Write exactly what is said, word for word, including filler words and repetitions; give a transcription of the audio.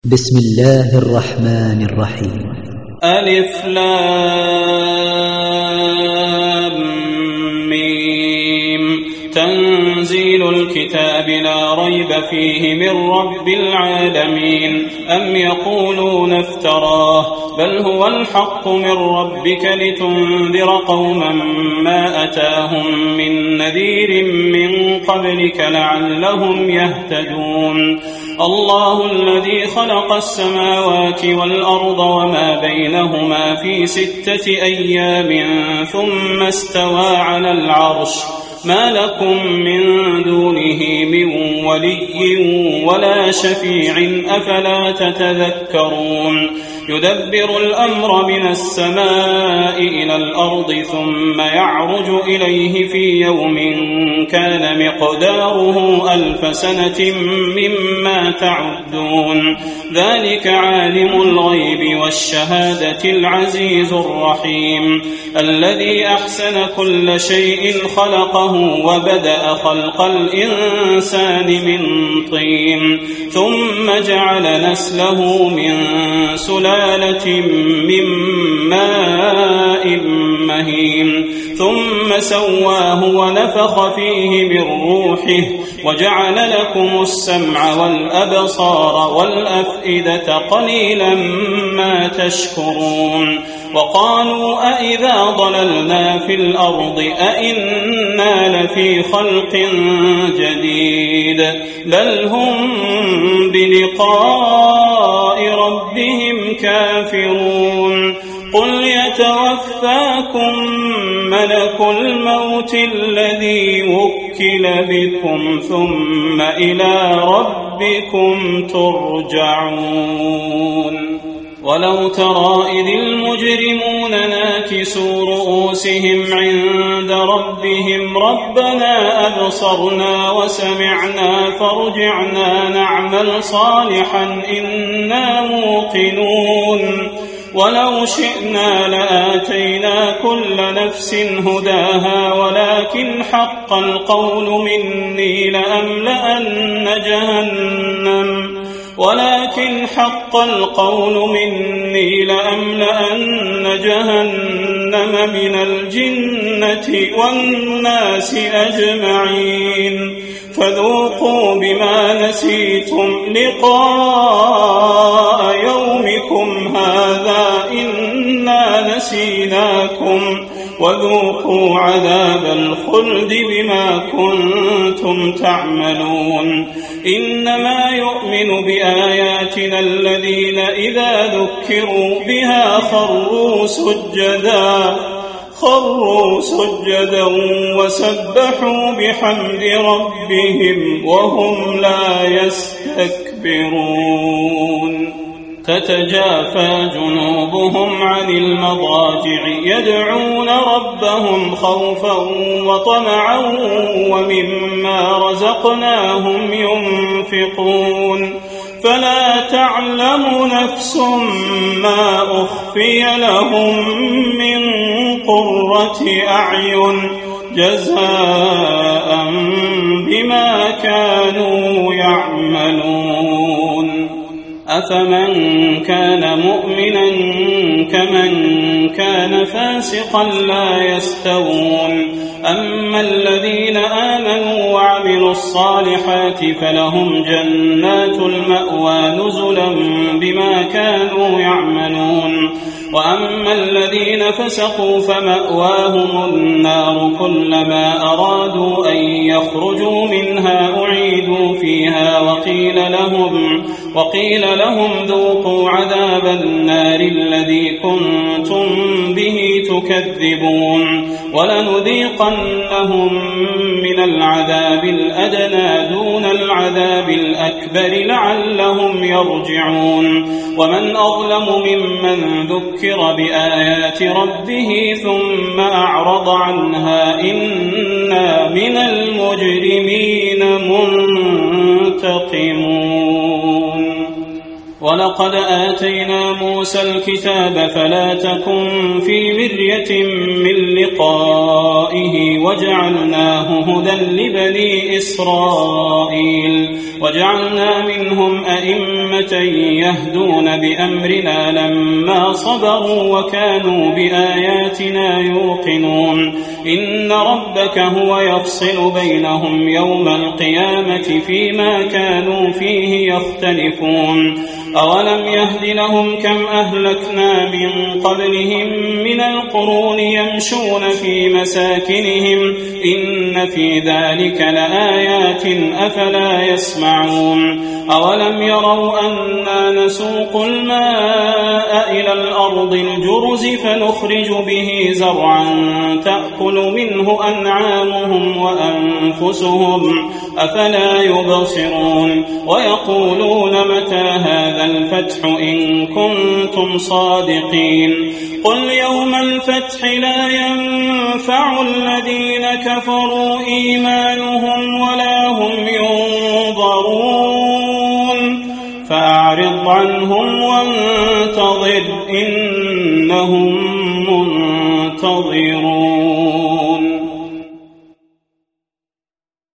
بسم الله الرحمن الرحيم. ألف لام ميم. تنزيل الكتاب لا ريب فيه من رب العالمين. أم يقولون افتراه بل هو الحق من ربك لتنذر قوما ما أتاهم من نذير من قبلك لعلهم يهتدون. الله الذي خلق السماوات والأرض وما بينهما في ستة أيام ثم استوى على العرش ما لكم من دونه من ولي ولا شفيع أفلا تتذكرون. يدبر الأمر من السماء إلى الأرض ثم يعرج إليه في يوم كان مقداره ألف سنة مما تعدون. ذلك عالم الغيب والشهادة العزيز الرحيم الذي أحسن كل شيء خلقه وبدأ خلق الإنسان من طين ثم جعل نسله من سلالة من ماء مهين ثم سواه ونفخ فيه من روحه وجعل لكم السمع والأبصار والأفئدة قليلا ما تشكرون. وقالوا أئذا ضللنا في الأرض أئنا لفي خلق جديد بل هم بلقاء ربهم كافرون. قل يتوفاكم ملك الموت الذي وكل بكم ثم إلى ربكم ترجعون. ولو ترى إذ المجرمون ناكسوا رؤوسهم عند ربهم ربنا أبصرنا وسمعنا فارجعنا نعمل صالحا إنا موقنون. ولو شئنا لآتينا كل نفس هداها ولكن حق القول مني لأملأن جهنم ولكن حق القول مني لأملأن جهنم من الجنة والناس أجمعين. فذوقوا بما نسيتم لقاء يومكم هذا إنا نسيناكم وذوقوا عذاب الخلد بما كنتم تعملون. إنما يؤمن بآياتنا الذين إذا ذكروا بها خروا سجدا خروا سجدا وسبحوا بحمد ربهم وهم لا يستكبرون. تتجافى جنوبهم عن المضاجع يدعون ربهم خوفا وطمعا ومما رزقناهم ينفقون. فلا تعلم نفس ما أخفي لهم من قرة أعين جزاء بما كانوا يعملون. أفمن كان مؤمنا كمن كان فاسقا لا يستوون. أما الذين آمنوا وعملوا الصالحات فلهم جنات المأوى نزلا بما كانوا يعملون. وأما الذين فسقوا فمأواهم النار كلما أرادوا أن يخرجوا منها أعيدوا فيها وقيل لهم وقيل لهم ذوقوا عذاب النار الذي كنتم به تكذبون. ولنذيقنهم من العذاب الأدنى دون العذاب الأكبر لعلهم يرجعون. ومن أظلم ممن ذكر بآيات ربه ثم أعرض عنها إنا من المجرمين منتقمون. ولقد آتينا موسى الكتاب فلا تكن في مرية من لقائه وجعلناه هدى لبني إسرائيل وجعلنا منهم أئمة يهدون بأمرنا لما صبروا وكانوا بآياتنا يوقنون إن ربك هو يفصل بينهم يوم القيامة فيما كانوا فيه يختلفون أولم يهد لهم كم أهلكنا من قبلهم من القرون يمشون في مساكنهم إن في ذلك لآيات أفلا يسمعون أولم يروا أنا نسوق الماء إلى الأرض الجرز فنخرج به زرعا تأكل منه أنعامهم وأنفسهم أفلا يبصرون ويقولون متى هذا الفتح إن كنتم صادقين قل يوم الفتح لا ينفع الذين كفروا إيمانهم ولا هم ينظرون فأعرض عنهم وانتظر إنهم منتظرون.